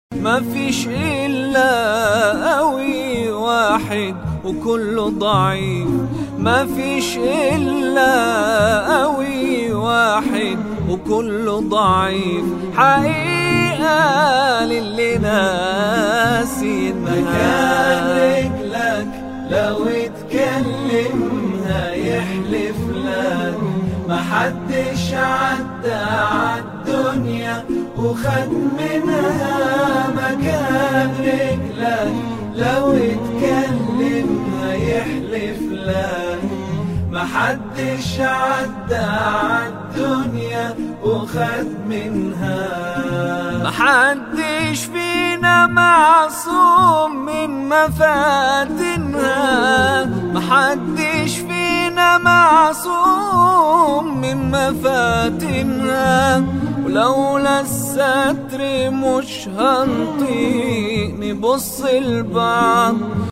ما فيش إلا قوي واحد وكله ضعيف. ما فيش إلا قوي واحد وكله ضعيف. حقيقة للي ناسي مكان رجلك لو اتكلمها يحلف لك محدش عدى عالدنيا وخد منها. مكان رجلك لو اتكلمها يحلف لك محدش عدى عالدنيا وخد منها. محدش فينا معصوم من مفاتنها. محدش فينا معصوم من مفاتنها. ولولا الستر مش هنطيق نبص لبعض.